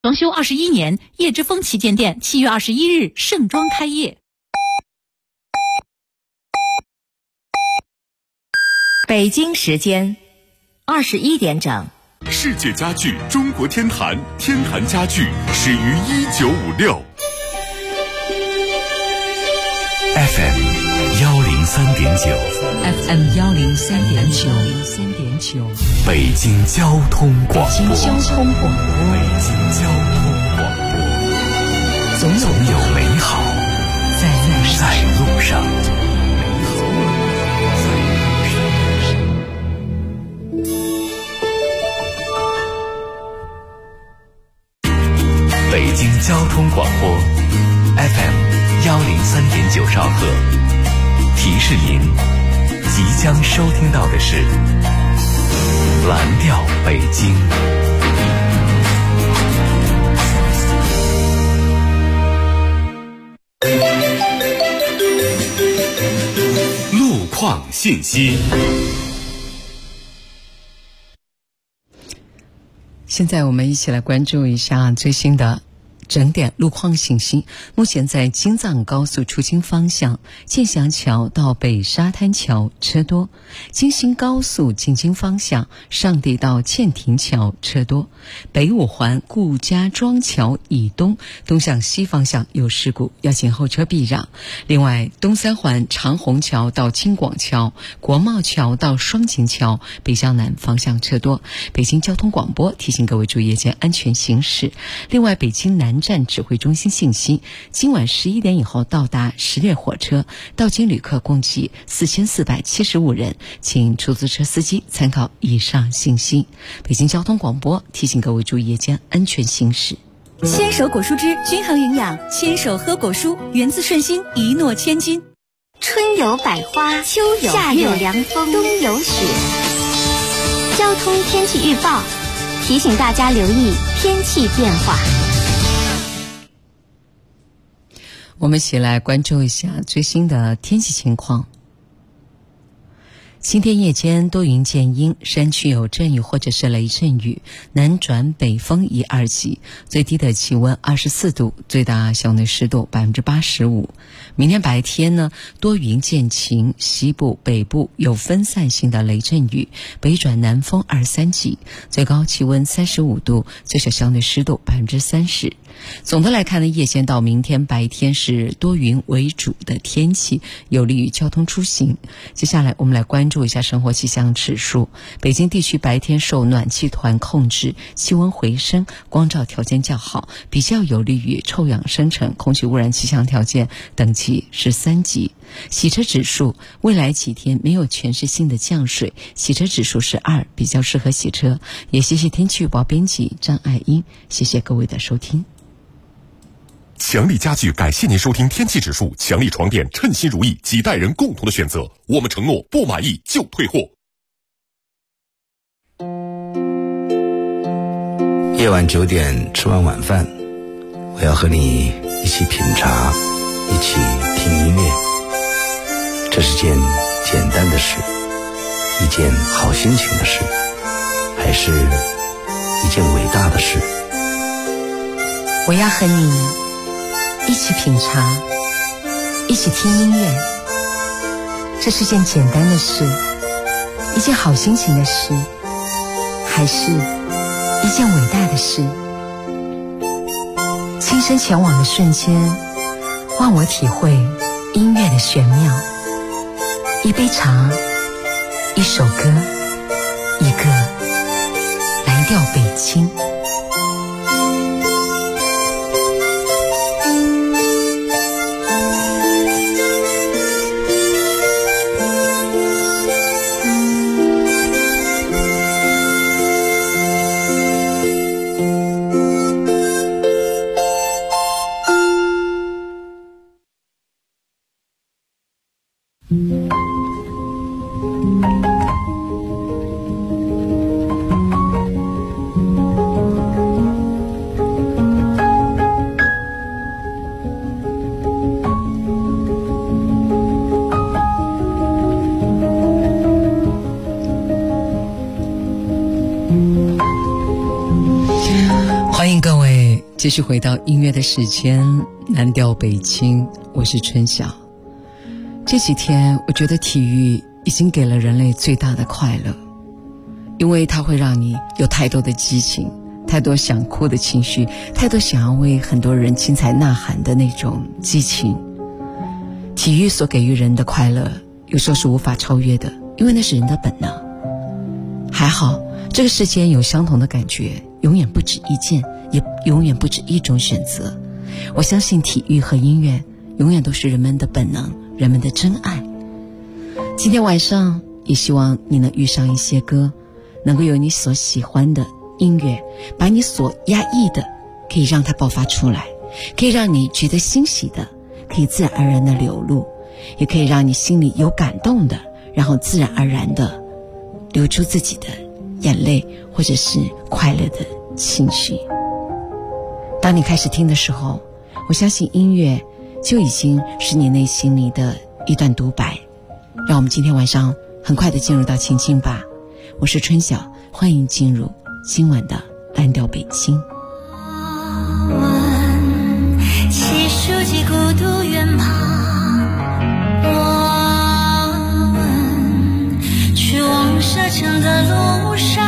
装修21年，叶之峰旗舰店7月21日盛装开业。 北京时间21点整。 世界家具中国天坛，天坛家具始于1956。FM 103.9，FM 103.9， 北京交通广播， 北京交通广播， 总有美好在路上。北京交通广播 FM 103.9兆赫，提示您即将收听到的是蓝调北京。路况信息。 现在我们一起来关注一下最新的整点路况信息。目前在京藏高速出京方向，建祥桥到北沙滩桥车多；京新高速进京方向，上地到建亭桥车多；北五环顾家庄桥以东东向西方向有事故，要请后车避让。另外，东三环长虹桥到京广桥、国贸桥到双井桥北向南方向车多。北京交通广播提醒各位注意夜间安全行驶。另外，北京南站指挥中心信息，今晚11点以后到达10列火车，到京旅客共计4475人，请出租车司机参考以上信息。北京交通广播提醒各位注意夜间安全行驶。 牵手果蔬汁均衡营养，牵手喝果蔬，源自顺心，一诺千金。 春有百花，秋有夏有凉风，冬有雪。交通天气预报提醒大家留意天气变化。 我们一起来关注一下最新的天气情况。今天夜间多云见阴，山区有阵雨或者是雷阵雨，南转北风1、2级，最低的气温24度，最大相对湿度85%。明天白天呢，多云见晴，西部、北部有分散性的雷阵雨，北转南风2、3级，最高气温35度，最小相对湿度30%。总的来看呢，夜间到明天白天是多云为主的天气，有利于交通出行。接下来我们来关注一下生活气象指数。北京地区白天受暖气团控制，气温回升，光照条件较好，比较有利于臭氧生成，空气污染气象条件等级是3级。洗车指数未来几天没有全市性的降水，洗车指数是2，比较适合洗车。也谢谢天气预报编辑张爱英，谢谢各位的收听。 强力家具感谢您收听天气指数。强力床垫，称心如意，几代人共同的选择。我们承诺不满意就退货。 夜晚9点吃完晚饭，我要和你一起品茶，一起听音乐。这是件简单的事，一件好心情的事，还是一件伟大的事？ 我要和你一起品茶，一起听音乐。这是件简单的事，一件好心情的事，还是一件伟大的事？亲身前往的瞬间，让我体会音乐的玄妙。一杯茶，一首歌，一个蓝调北京。 继续回到音乐的时间，蓝调北京，我是春晓。这几天我觉得体育已经给了人类最大的快乐，因为它会让你有太多的激情，太多想哭的情绪，太多想要为很多人精彩呐喊的那种激情。体育所给予人的快乐有时候是无法超越的，因为那是人的本能。还好这个世间有相同的感觉永远不止一件，也永远不止一种选择。我相信体育和音乐永远都是人们的本能，人们的真爱。今天晚上也希望你能遇上一些歌，能够有你所喜欢的音乐，把你所压抑的可以让它爆发出来，可以让你觉得欣喜的可以自然而然的流露，也可以让你心里有感动的，然后自然而然的流出自己的眼泪或者是快乐的情绪。当你开始听的时候，我相信音乐就已经是你内心里的一段独白。让我们今天晚上很快的进入到情境吧。我是春晓，欢迎进入今晚的蓝调北京。 细数几孤独远旁，我问去往沙城的路上，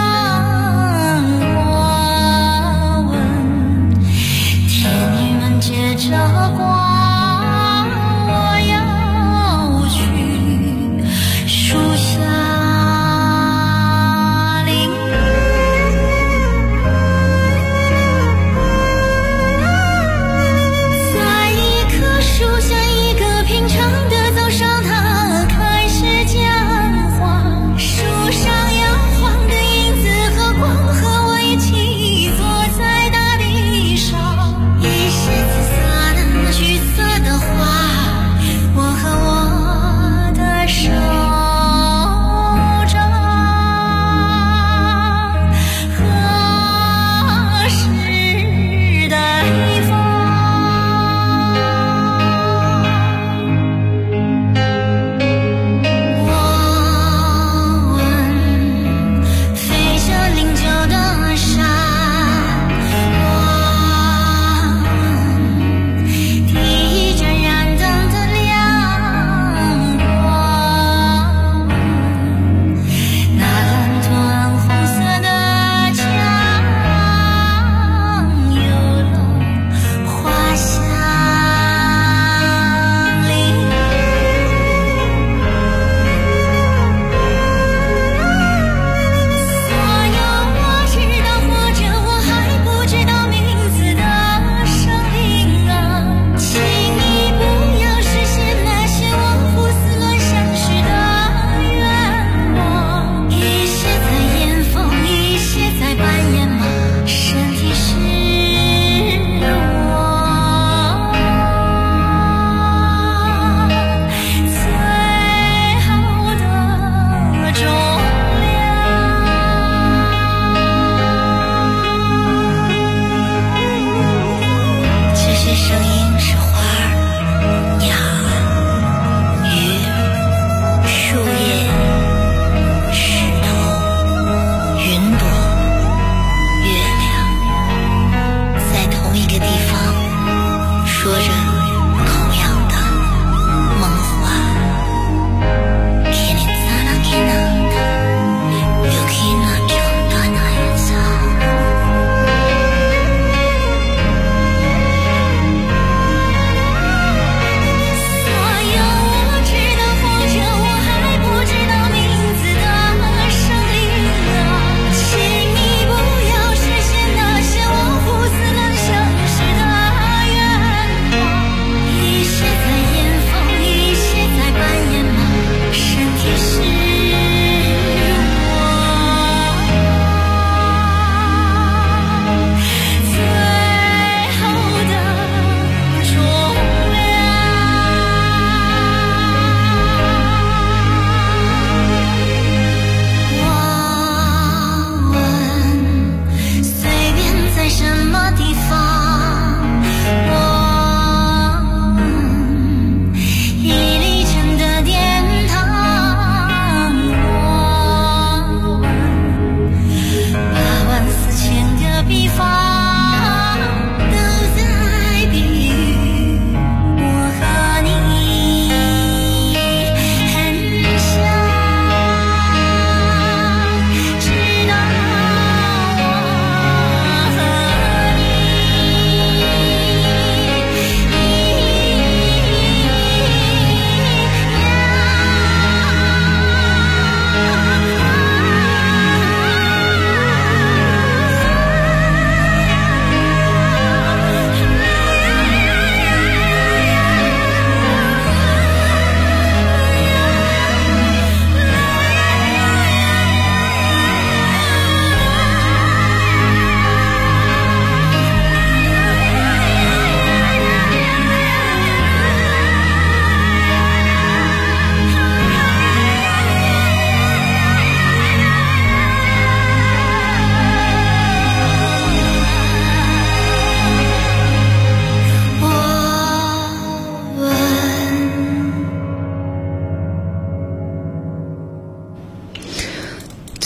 我问天宇们结着光，我要去树下淋雨。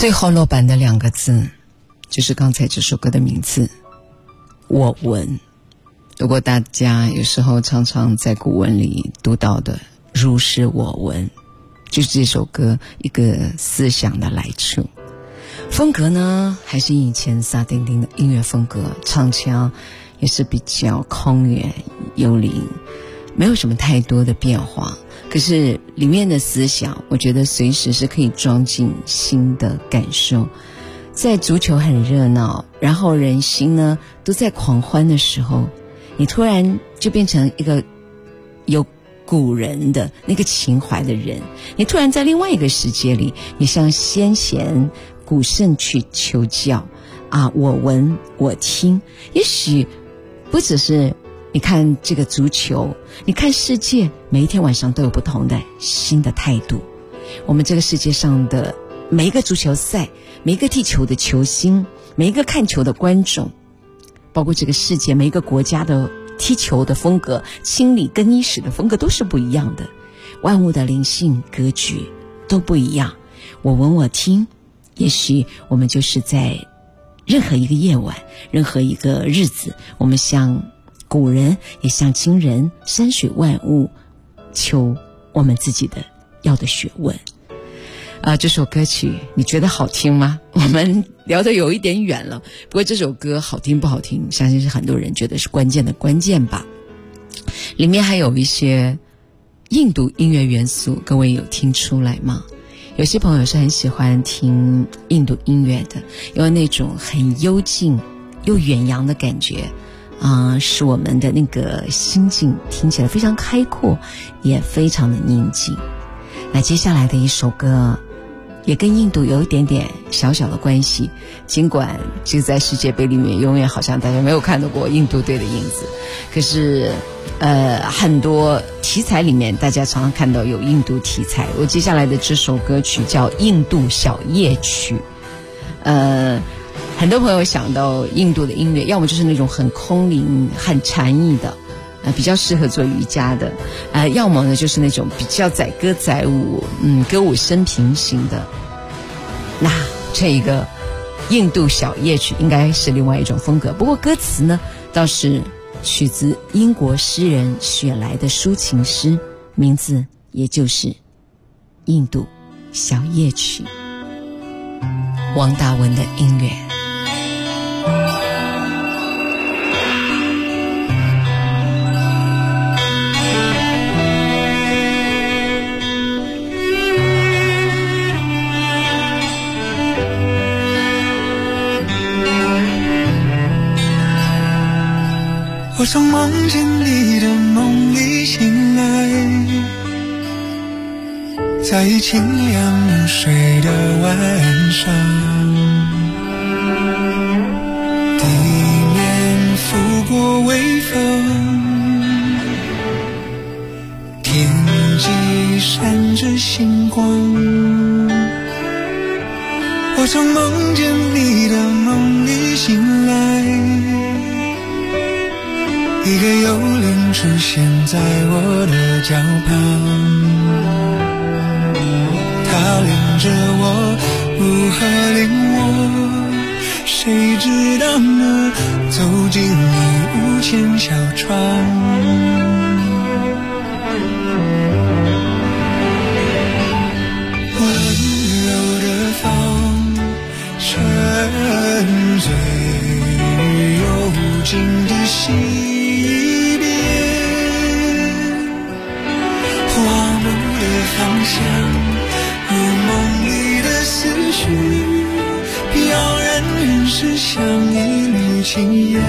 最后落版的2个字就是刚才这首歌的名字，我闻。如果大家有时候常常在古文里读到的如是我闻，就是这首歌一个思想的来处。风格呢还是以前萨丁丁的音乐风格，唱腔也是比较空远幽灵，没有什么太多的变化，可是里面的思想我觉得随时是可以装进新的感受。在足球很热闹，然后人心呢都在狂欢的时候，你突然就变成一个有古人的那个情怀的人，你突然在另外一个世界里，你向先贤古圣去求教啊，我闻我听。也许不只是你看这个足球，你看世界，每一天晚上都有不同的新的态度。我们这个世界上的每一个足球赛，每一个踢球的球星，每一个看球的观众，包括这个世界每一个国家的踢球的风格，清理更衣室的风格都是不一样的，万物的灵性格局都不一样。我闻我听，也许我们就是在任何一个夜晚，任何一个日子，我们像古人也像今人，山水万物求我们自己的要的学问。这首歌曲你觉得好听吗？我们聊得有一点远了，不过这首歌好听不好听，相信是很多人觉得是关键的关键吧。里面还有一些印度音乐元素，各位有听出来吗？有些朋友是很喜欢听印度音乐的，因为那种很幽静又远扬的感觉使我们的那个心境听起来非常开阔，也非常的宁静。那接下来的一首歌也跟印度有一点点小小的关系，尽管就在世界杯里面永远好像大家没有看到过印度队的影子，可是很多题材里面大家常常看到有印度题材。我接下来的这首歌曲叫《印度小夜曲》。很多朋友想到印度的音乐，要么就是那种很空灵很禅意的，比较适合做瑜伽的，要么呢就是那种比较载歌载舞，歌舞升平型的。那这一个印度小夜曲应该是另外一种风格，不过歌词呢倒是取自英国诗人雪莱的抒情诗，名字也就是印度小夜曲。王大文的音乐。 我从梦见你的梦里醒来，在清凉入睡的晚上，地面拂过微风，天际闪着星光。我从梦见你的梦里醒来，一个幽灵出现在我的脚旁，他领着我如何领我，谁知道呢？走进你无牵小窗，温柔的风沉醉幽静的心，方向，如梦里的思绪，飘然原是像一缕青烟。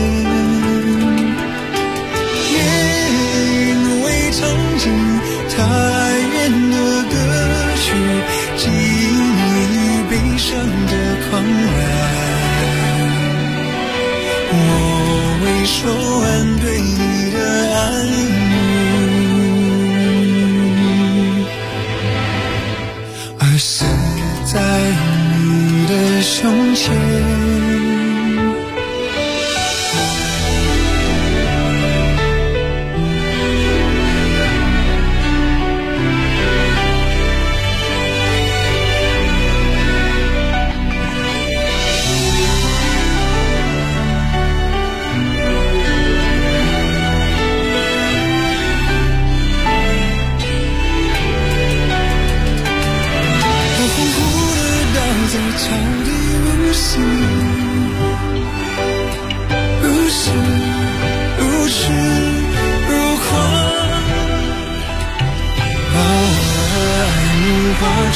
因为曾经太远的歌曲，记忆里悲伤的狂澜，我未说完对你的爱慕，死在你的胸前。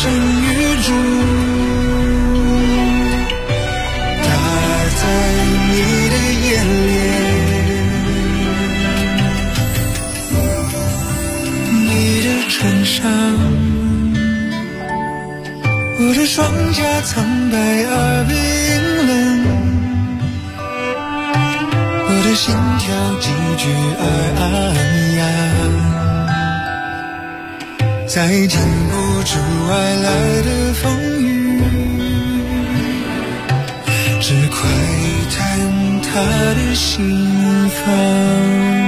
生与主，它在你的眼帘，你的唇上，我的双颊苍白而冰冷，我的心跳急剧而暗哑，再禁不住外来的风雨，只快探他的心房。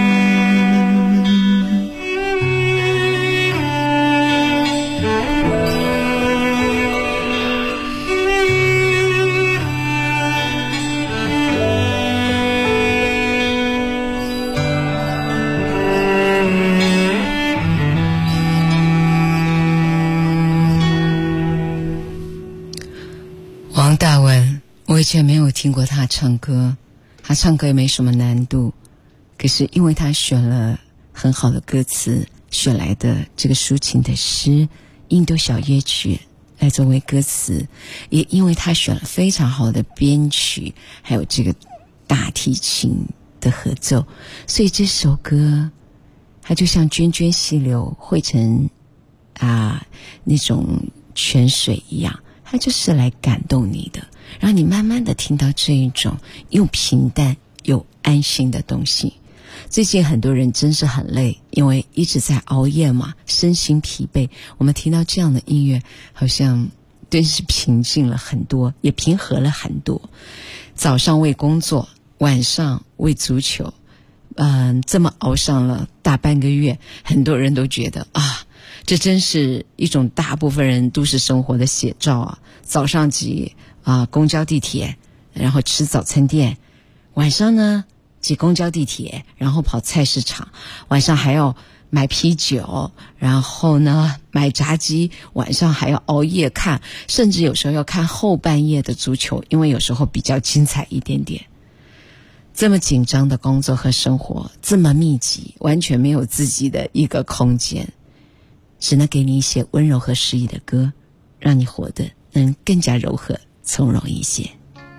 王大文，我以前没有听过他唱歌，他唱歌也没什么难度，可是因为他选了很好的歌词，选来的这个抒情的诗《印度小夜曲》来作为歌词，也因为他选了非常好的编曲，还有这个大提琴的合奏，所以这首歌它就像涓涓细流汇成那种泉水一样，它就是来感动你的，让你慢慢的听到这一种又平淡又安心的东西。最近很多人真是很累，因为一直在熬夜嘛，身心疲惫，我们听到这样的音乐好像真是平静了很多，也平和了很多。早上为工作，晚上为足球，这么熬上了大半个月，很多人都觉得这真是一种大部分人都市生活的写照啊！早上挤公交地铁，然后吃早餐店，晚上呢挤公交地铁，然后跑菜市场，晚上还要买啤酒，然后呢买炸鸡，晚上还要熬夜看，甚至有时候要看后半夜的足球，因为有时候比较精彩一点点。这么紧张的工作和生活，这么密集，完全没有自己的一个空间，只能给你一些温柔和诗意的歌，让你活得能更加柔和从容一些。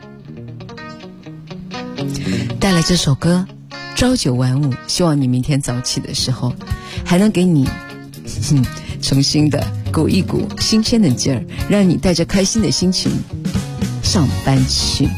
带来这首歌朝九晚五，希望你明天早起的时候还能给你重新的鼓一股新鲜的劲儿，让你带着开心的心情上班去。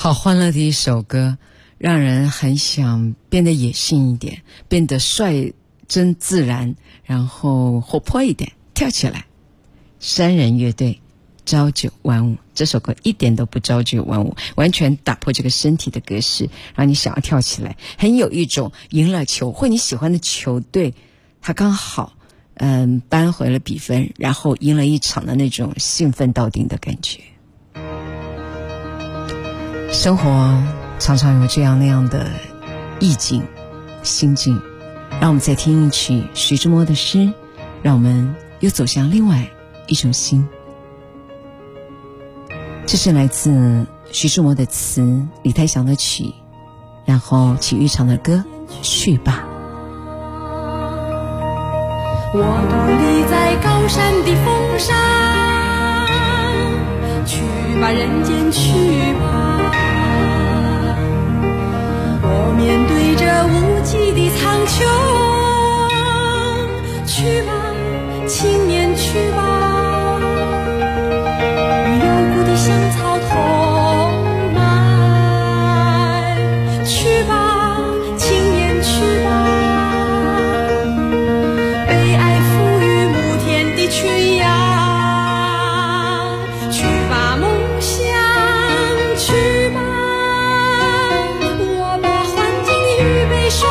好欢乐的一首歌，让人很想变得野性一点，变得率真自然，然后活泼一点，跳起来。山人乐队朝九晚五，这首歌一点都不朝九晚五，完全打破这个身体的格式，让你想要跳起来，很有一种赢了球或你喜欢的球队他刚好扳回了比分，然后赢了一场的那种兴奋到顶的感觉。生活常常有这样那样的意境心境，让我们再听一曲徐志摩的诗，让我们又走向另外一种心。这是来自徐志摩的词，李泰祥的曲，然后齐豫唱的歌去吧。 我独立在高山的峰上，去吧人间去吧，我面对着无际的苍穹，去吧青年去吧，与幽谷的香草同埋，去吧青年去吧，被爱赋予牧田的群羊，去吧梦想去吧，我把环境预备甩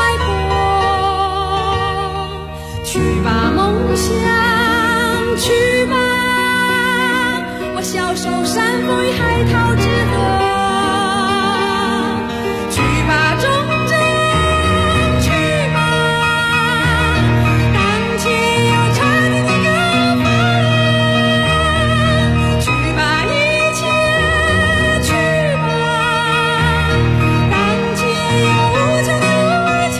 脱，去吧梦想去吧，我小手山风与海涛之歌，去吧忠贞去吧，当前有传你的歌声，去吧一切去吧，当前有无穷的路程。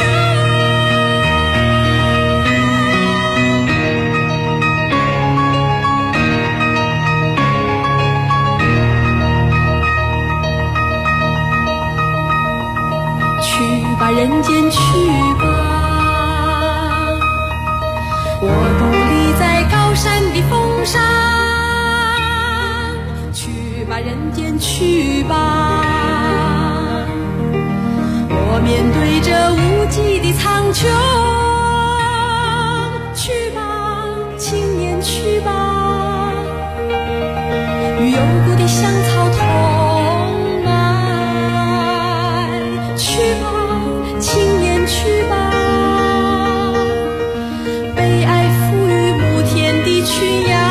去吧人间去吧，我独立在高山的峰上，去吧人间去吧，我面对着无际的苍穹，去吧青年去吧，与幽谷的香草同埋，去吧青年去吧，被爱赋予牧田的群羊，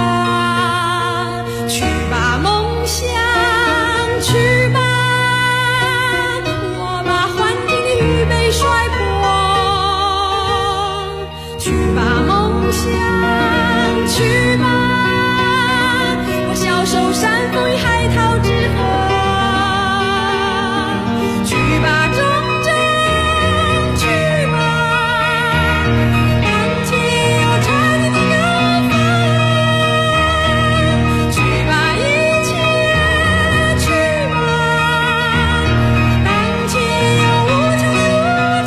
去吧梦想去吧，我把环境的预备甩脱，去吧梦想去吧，我小手山风与海涛之歌，去吧忠贞去吧，当前有传你的歌声，去吧一切去吧，当前有无穷的路程。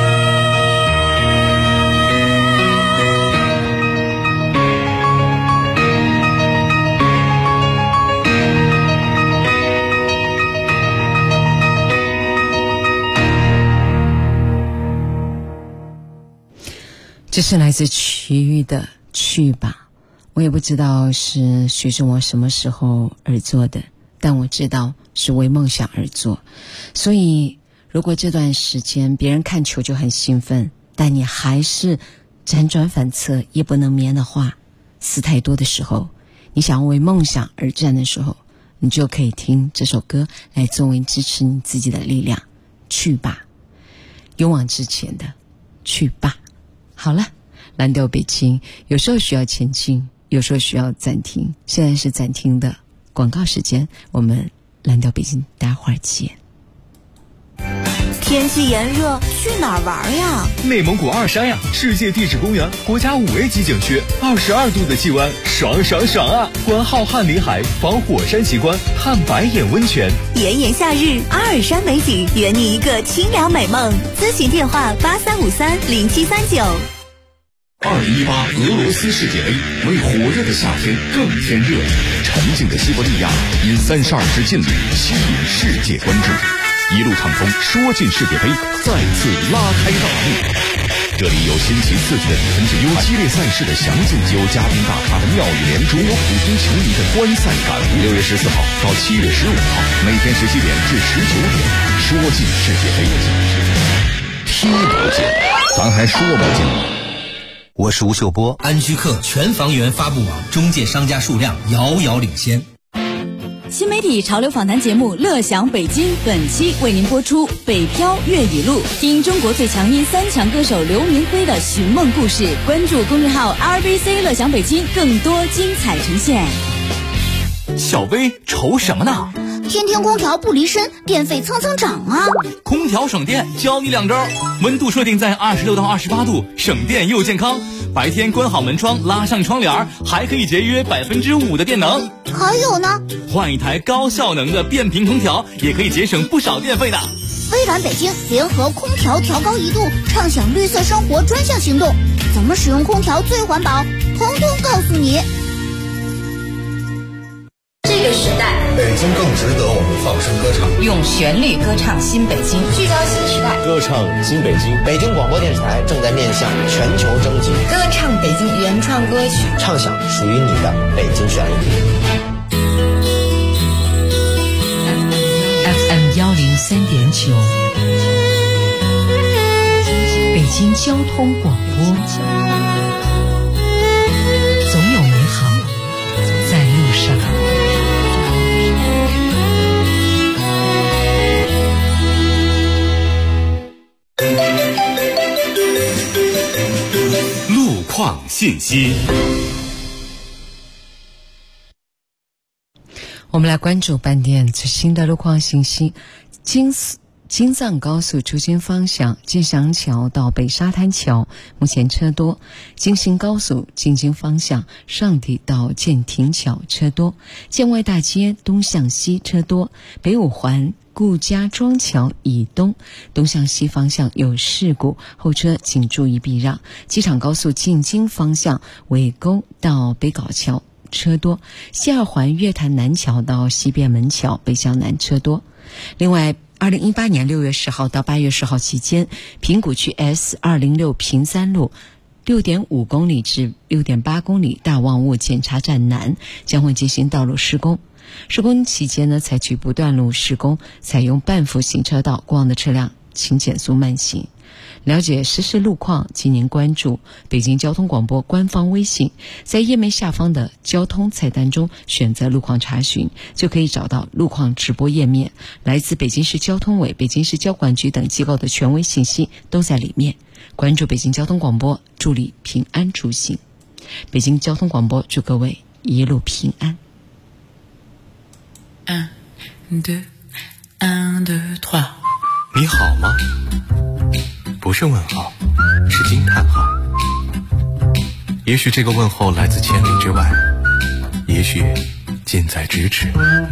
这是来自齐豫的去吧，我也不知道是徐志摩什么时候而做的，但我知道是为梦想而做。所以如果这段时间别人看球就很兴奋，但你还是辗转反侧夜不能眠的话，思太多的时候，你想要为梦想而战的时候，你就可以听这首歌来作为支持你自己的力量。去吧，勇往直前的去吧。好了，蓝调北京有时候需要前进，有时候需要暂停，现在是暂停的广告时间，我们蓝调北京待会儿见。 天气炎热，去哪儿玩呀？ 内蒙古二山呀，世界地质公园，国家5A级景区，22度的气温，爽爽爽啊！观浩瀚林海，访火山奇观，探白眼温泉。 炎炎夏日，阿尔山美景，圆你一个清凉美梦。咨询电话：83530739。 2018俄罗斯世界杯为火热的夏天更添热，沉静的西伯利亚因32支劲旅吸引世界关注，一路畅通，说进世界杯再次拉开大幕。这里有新奇刺激的比分之有激烈赛事的详尽，有嘉宾大咖的妙语连珠，有普通球迷的观赛感悟。6月14号到7月15号，每天17点至19点，说进世界杯，踢不进，咱还说不进。 我是吴秀波。安居客全房源发布网中介商家数量遥遥领先。 新媒体潮流访谈节目《乐享北京》本期为您播出《北漂粤语录》，听中国最强音3强歌手刘明辉的寻梦故事。关注公众号 RBC 乐享北京，更多精彩呈现。 小薇愁什么呢？ 天天空调不离身，电费蹭蹭涨啊！ 空调省电，教你2招：温度设定在26到28度，省电又健康。白天关好门窗，拉上窗帘，还可以节约5%的电能。 还有呢， 换一台高效能的变频空调，也可以节省不少电费的。 微软北京联合空调调高1度，畅享绿色生活专项行动，怎么使用空调最环保，统统告诉你。 这个时代， 北京更值得我们放声歌唱， 用旋律歌唱新北京，聚焦新时代， 歌唱新北京。 北京广播电视台正在面向全球征集， 歌唱北京原创歌曲， 畅想属于你的北京旋律。 FM 103.9，北京交通广播，总有美好在路上。 路况信息。 我们来关注半点最新的路况信息。京藏高速出京方向建祥桥到北沙滩桥目前车多，京新高速进京方向上地到建亭桥车多，建外大街东向西车多，北五环顾家庄桥以东东向西方向有事故，后车请注意避让。机场高速进京方向尾沟到北碏桥车多，西二环月坛南桥到西便门桥北向南车多。另外2018年6月10号到8月10号期间，平谷区 S206 平三路 6.5 公里至 6.8 公里大望雾检查站南将会进行道路施工。施工期间呢，采取不断路施工，采用半幅行车道，过往的车辆请减速慢行。了解实时路况，请您关注北京交通广播官方微信，在页面下方的交通菜单中选择路况查询，就可以找到路况直播页面。来自北京市交通委、北京市交管局等机构的权威信息都在里面。关注北京交通广播，助力平安出行。北京交通广播祝各位一路平安。 1 2 1 2 3。 你好吗？不是问号，是惊叹号。也许这个问候来自千里之外，也许近在咫尺。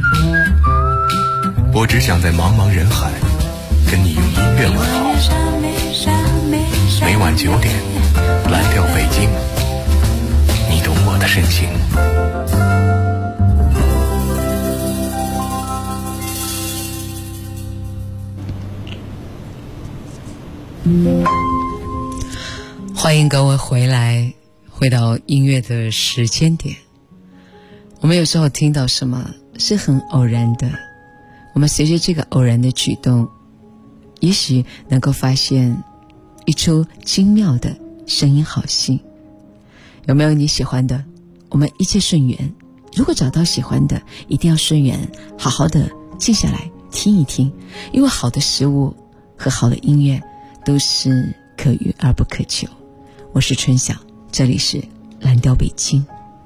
我只想在茫茫人海跟你用音乐问候。每晚9点，蓝调北京，你懂我的深情。 欢迎各位回到音乐的时间点。我们有时候听到什么是很偶然的，我们随着这个偶然的举动，也许能够发现一出精妙的声音好戏。有没有你喜欢的？我们一切顺缘。如果找到喜欢的，一定要顺缘，好好的静下来听一听，因为好的食物和好的音乐都是可遇而不可求。我是春晓，这里是蓝调北京。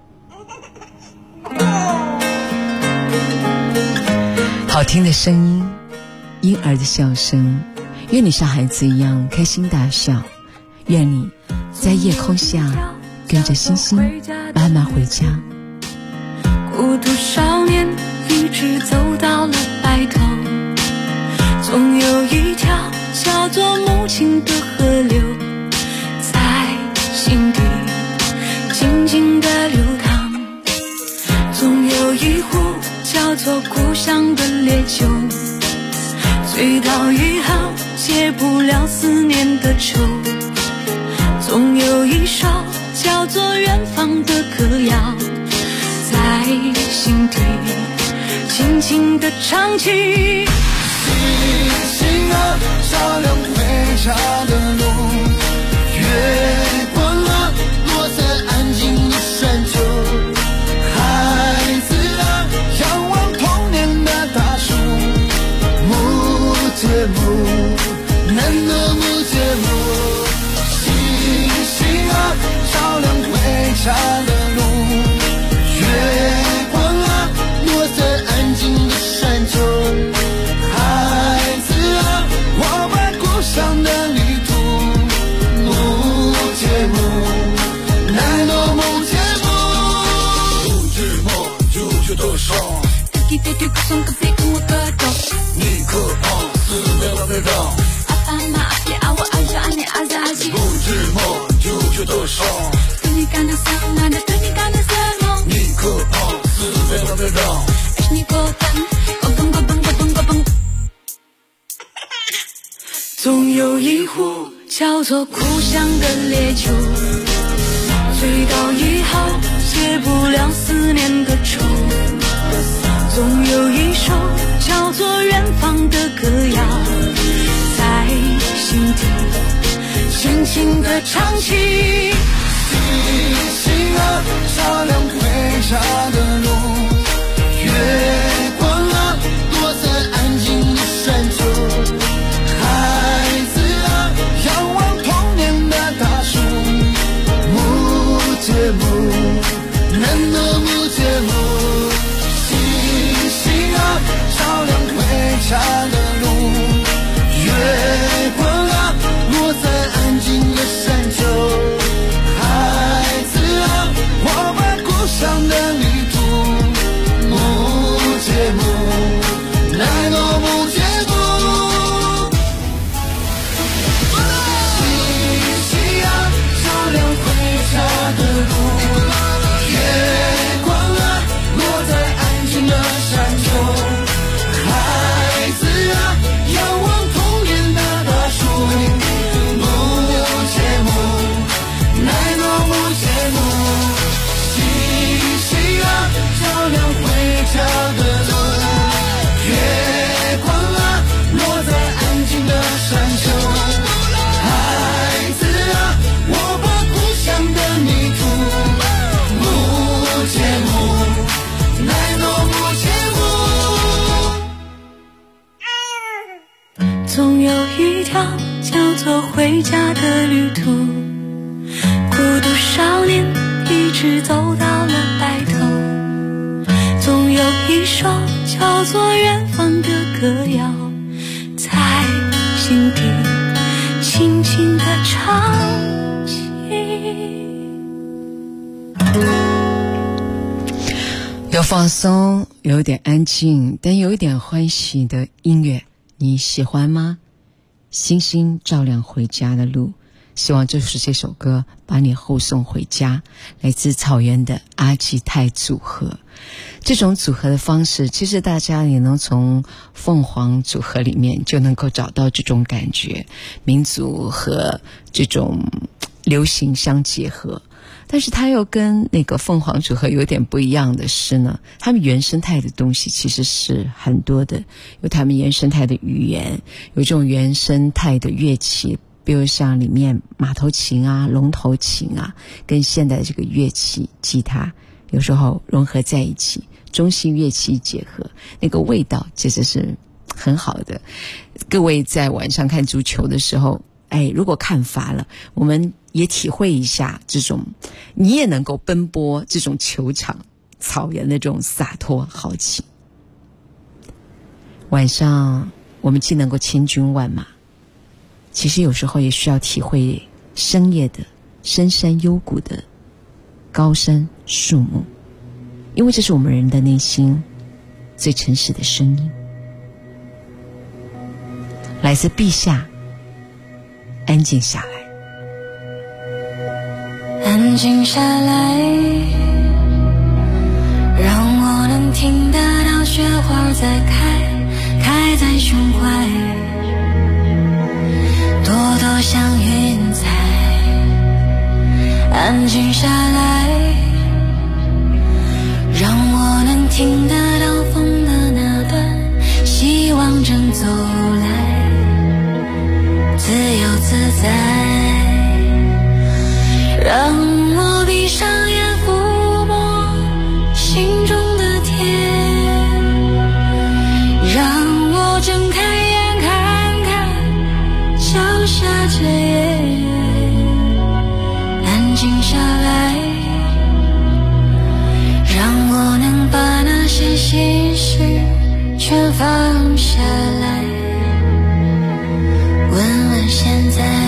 好听的声音，婴儿的笑声，愿你像孩子一样开心大笑，愿你在夜空下跟着星星慢慢回家。 孤独少年一直走到了白头，总有一条叫做母亲的河流在心底叫做故乡的烈酒，醉到以后解不了思念的愁，总有一首叫做远方的歌谣在心底轻轻地唱起。 星星啊，照亮回家的路，月光啊，落在安静的山丘，孩子啊，仰望童年的大树，木节木，难得木节木。星星啊，照亮回家的路，月光啊，落在安静的山丘，孩子啊，我把故乡的旅途，木节木，难得木节木，木节木就觉得爽。你可胖，四面八方，阿爸妈阿爹阿我阿舅阿奶阿仔阿姐，木节木就觉得爽。你可胖，四面八方。 总有一壶叫做故乡的烈酒，醉倒以后解不了思念的愁，总有一首叫做远方的歌谣在心底轻轻地唱起。 星星啊，照亮回家的路，月光啊，落在安静的山丘，孩子啊，仰望童年的大树，木节木，难得木节木。星星啊，照亮回家的路，月光啊，落在安静的山丘，孩子啊，我把故乡的旅途，木节木，难得木节木。星星啊，照亮回家的路，月光啊，落在安静的山丘，孩子啊，仰望童年的大树，木节木，难得木节木。星星啊，照亮回家的路，月光啊，落在安静的山丘，孩子啊，我把故乡的泥土，木节木，难得木节总有一条叫做回家的旅途，孤独少年一直走到了白头，总有一首叫做远方的歌谣在心底轻轻地唱起。 有放松，有点安静，但有一点欢喜的音乐，你喜欢吗？星星照亮回家的路，希望就是这首歌把你后送回家。来自草原的阿基泰组合，这种组合的方式，其实大家也能从凤凰组合里面就能够找到这种感觉，民族和这种流行相结合。但是它又跟那个凤凰组合有点不一样的是呢，他们原生态的东西其实是很多的，有他们原生态的语言，有这种原生态的乐器，比如像里面马头琴啊、龙头琴啊，跟现代的这个乐器吉他有时候融合在一起，中西乐器结合，那个味道其实是很好的。各位在晚上看足球的时候，如果看乏了，我们也体会一下这种，你也能够奔波这种球场草原的这种洒脱豪气。晚上我们既能够千军万马，其实有时候也需要体会深夜的深山幽谷的高山树木，因为这是我们人的内心最诚实的声音。来自陛下，安静下来， 安静下来，让我能听得到雪花在开在胸怀，朵朵像云彩，安静下来，让我能听得到风的那段，希望正走来，自由自在，让我闭上眼抚摸心中的天，让我睁开眼看看脚下这夜，安静下来，让我能把那些心事全放下来，问问现在。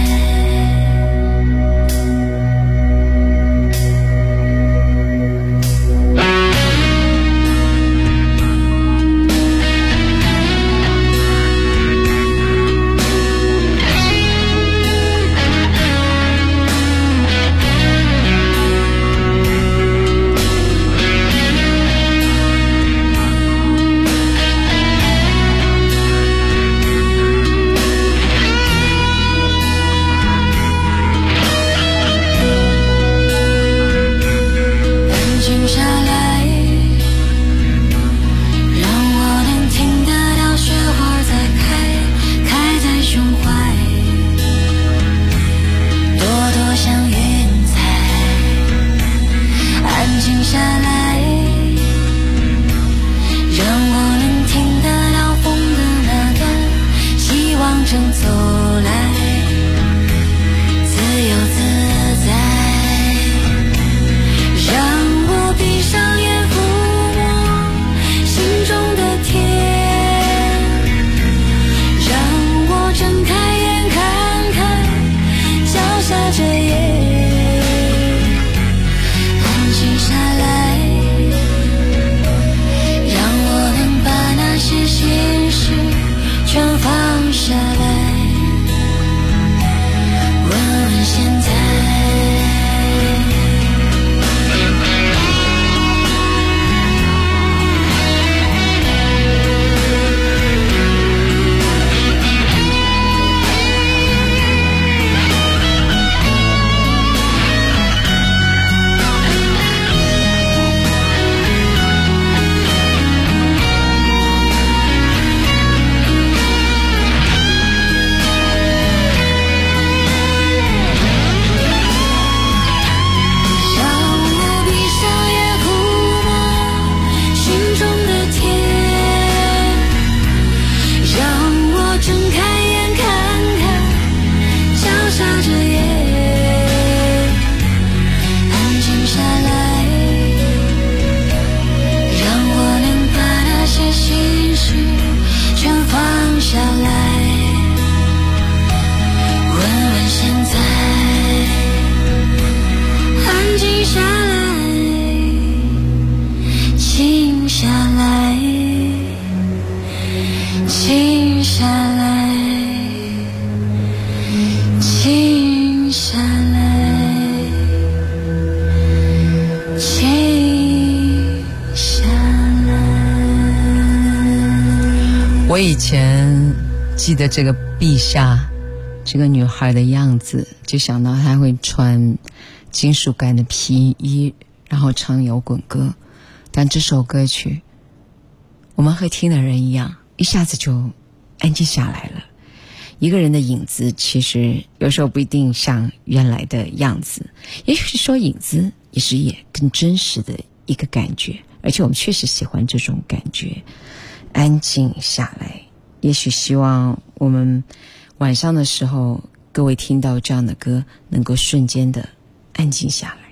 我以前记得这个陛下这个女孩的样子，就想到她会穿金属感的皮衣，然后唱摇滚歌。但这首歌曲我们和听的人一样，一下子就安静下来了。一个人的影子其实有时候不一定像原来的样子，也许说影子也是更真实的一个感觉，而且我们确实喜欢这种感觉。安静下来，也许希望我们晚上的时候各位听到这样的歌能够瞬间的安静下来。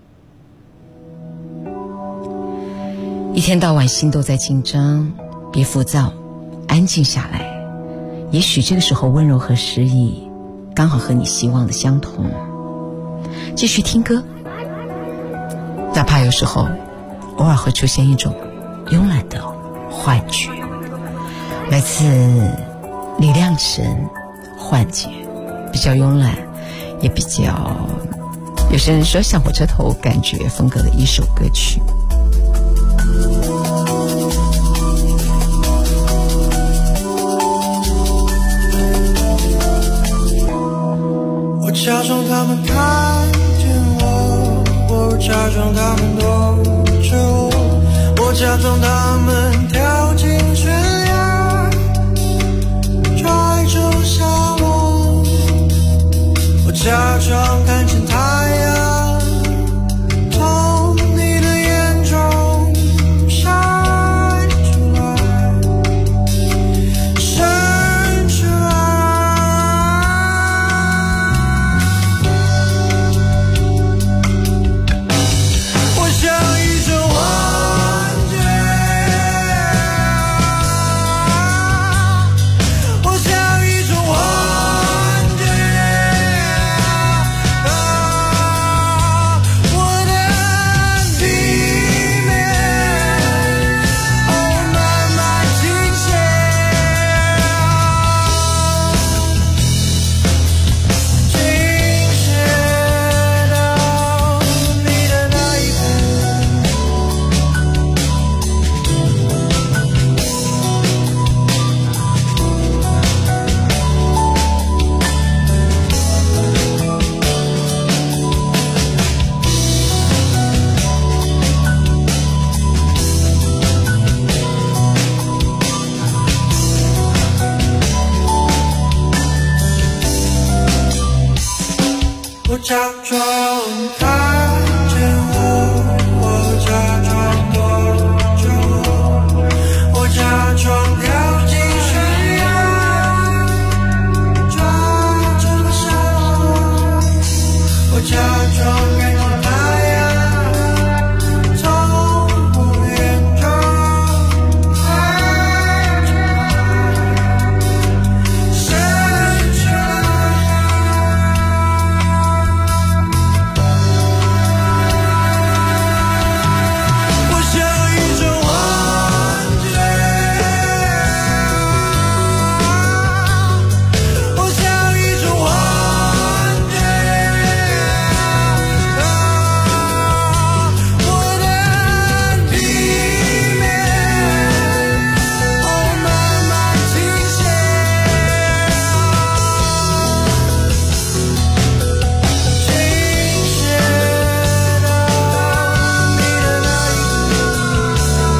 一天到晚心都在紧张，别浮躁，安静下来。也许这个时候温柔和诗意刚好和你希望的相同。继续听歌，哪怕有时候偶尔会出现一种慵懒的幻觉，来自李亮晨幻觉，比较慵懒，也比较有些人说像火车头感觉风格的一首歌曲。 假装看见我假装多久，我假装掉进悬崖，抓着个手，我假装感觉太阳从我眼中伸出我像一种幻觉，我像一种幻觉，我的地面慢慢倾斜，倾斜到你的那一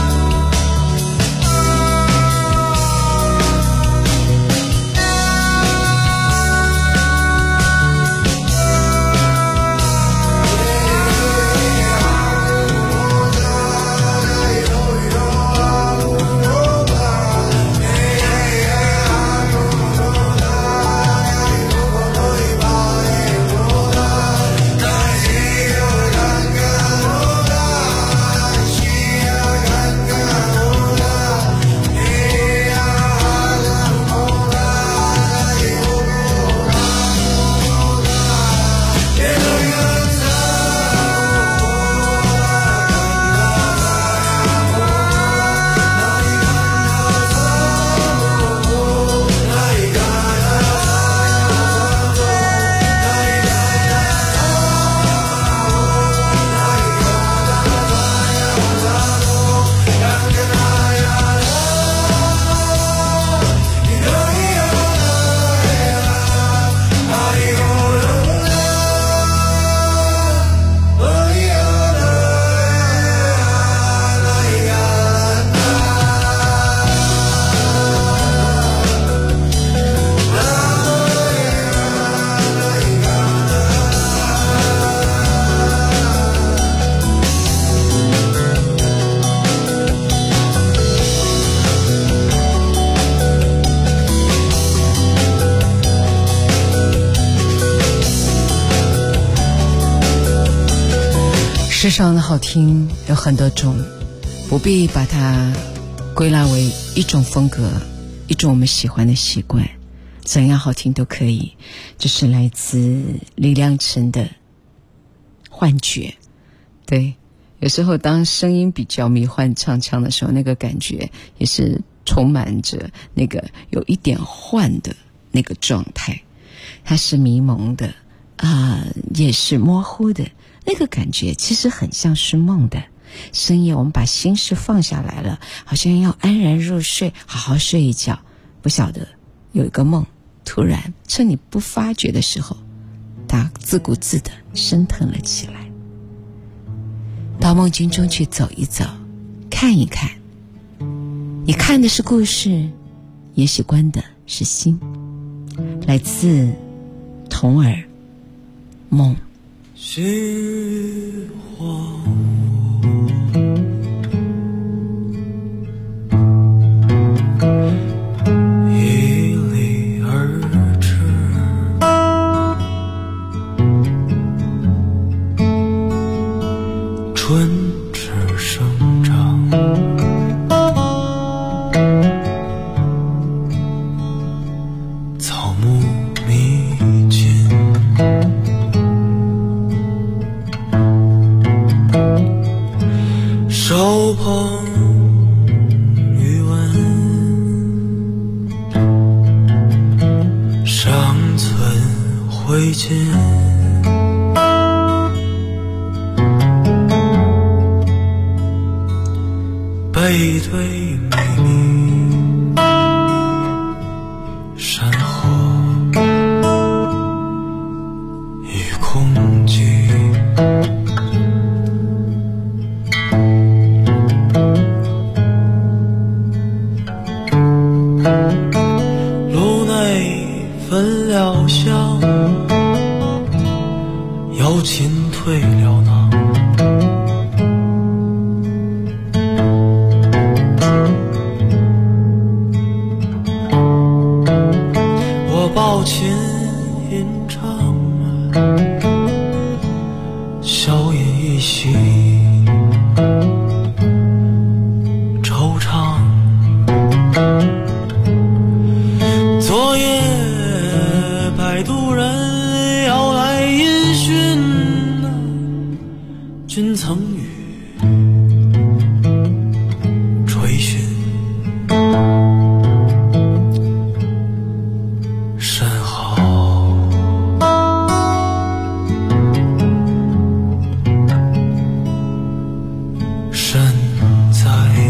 世上的好听有很多种，不必把它归纳为一种风格，一种我们喜欢的习惯，怎样好听都可以。这是来自李亮程的幻觉。对，有时候当声音比较迷幻唱腔的时候，那个感觉也是充满着那个有一点幻的那个状态，它是迷蒙的也是模糊的，那个感觉其实很像是梦的。深夜我们把心事放下来了，好像要安然入睡，好好睡一觉，不晓得有一个梦突然趁你不发觉的时候，它自顾自地升腾了起来。到梦境中去走一走，看一看，你看的是故事，也许关的是心。来自童儿梦。 心慌，一离而至，春枝生长，草木弥津，手捧余温，尚存灰烬，背对美丽山河与空寂，路内分了香， 亲退了呢？我抱琴吟唱，笑饮一席，惆怅。昨夜摆渡人要来音讯，君曾与吹讯，甚好。身在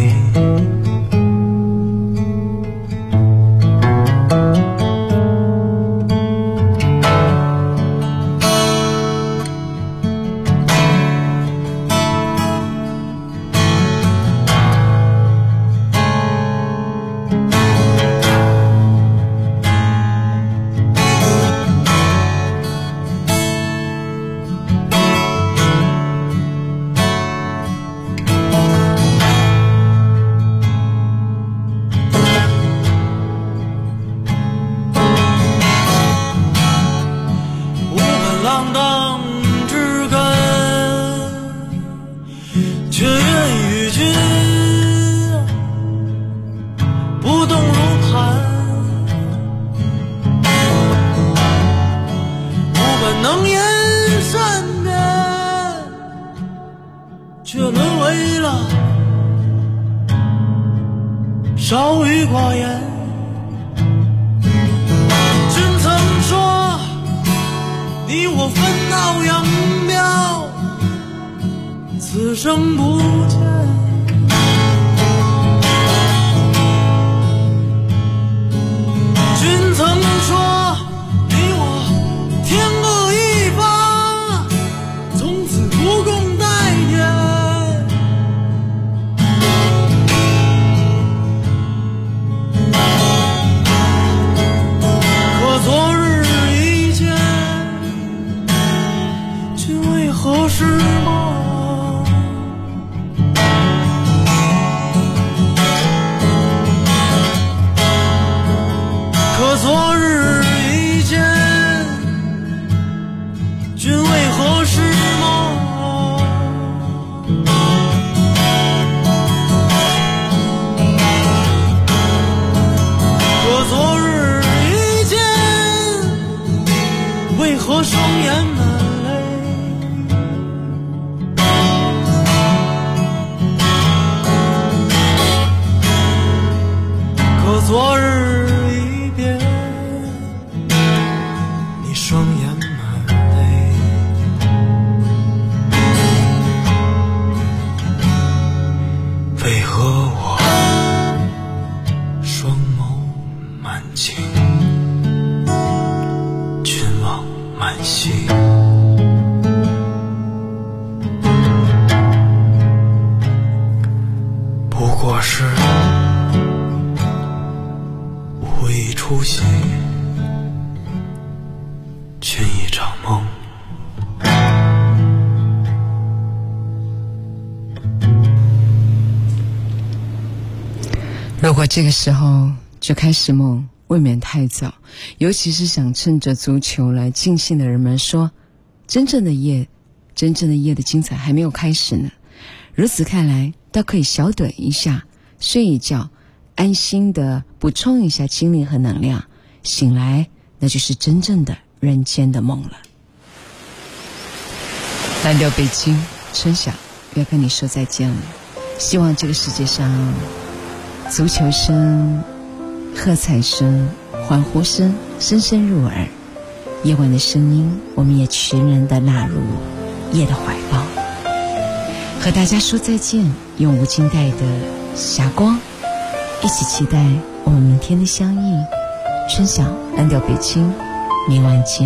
浪荡之根，却愿与君不动如磐。无本能言善辩，却沦为了少语寡言。君曾说你我分道扬镳，此生不见。君曾说你我天各一方，从此不共戴天。可昨日一见，为何是梦？可昨日一见，君为何是梦？可昨日一见，为何双眼满？昨日一别，你双眼满泪，为何我双眸满情，君望满心？不过是出席，却一场梦。 如果这个时候就开始梦，未免太早。尤其是想趁着足球来尽兴的人们说，真正的夜的精彩还没有开始呢。如此看来，倒可以小盹一下，睡一觉，安心的补充一下精力和能量，醒来那就是真正的人间的梦了。蓝调北京，春晓要跟你说再见了。希望这个世界上足球声、喝彩声、欢呼声深深入耳，夜晚的声音我们也全然的纳入夜的怀抱。和大家说再见，用无尽带的霞光一起期待我们明天的相遇。春晓，蓝调北京，明晚见。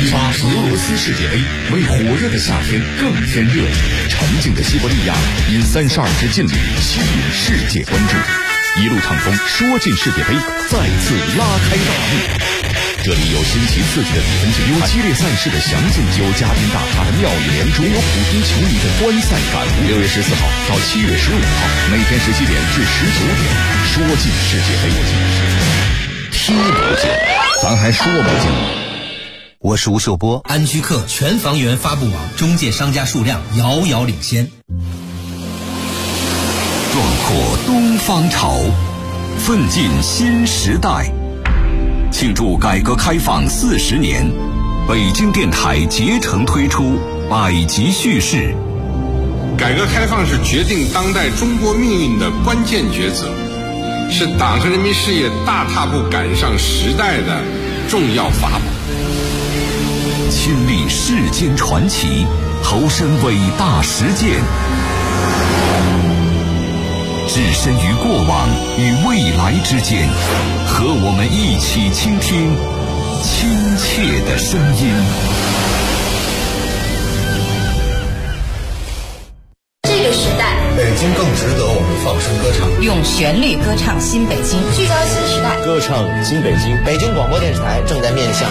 激发俄罗斯世界杯，为火热的夏天更添热。沉静的西伯利亚因32支劲旅吸引世界关注，一路畅通说进世界杯再次拉开大幕。这里有新奇刺激的比分竞赛，有激烈赛事的详尽，有嘉宾大咖的妙语连珠，有普通球迷的观赛感悟。6月14号到7月15号，每天17点至19点，说进世界杯， 听不见，咱还说不尽。 我是吴秀波， 安居客全房源发布网中介商家数量遥遥领先。 壮阔东方潮，奋进新时代。庆祝改革开放40年，北京电台竭诚推出百集叙事。 改革开放是决定当代中国命运的关键抉择，是党和人民事业大踏步赶上时代的重要法宝。 亲历世间传奇，投身伟大实践，置身于过往与未来之间，和我们一起倾听亲切的声音。 这个时代， 北京更值得我们放声歌唱。 用旋律歌唱新北京，聚焦新时代， 歌唱新北京。北京广播电视台正在面向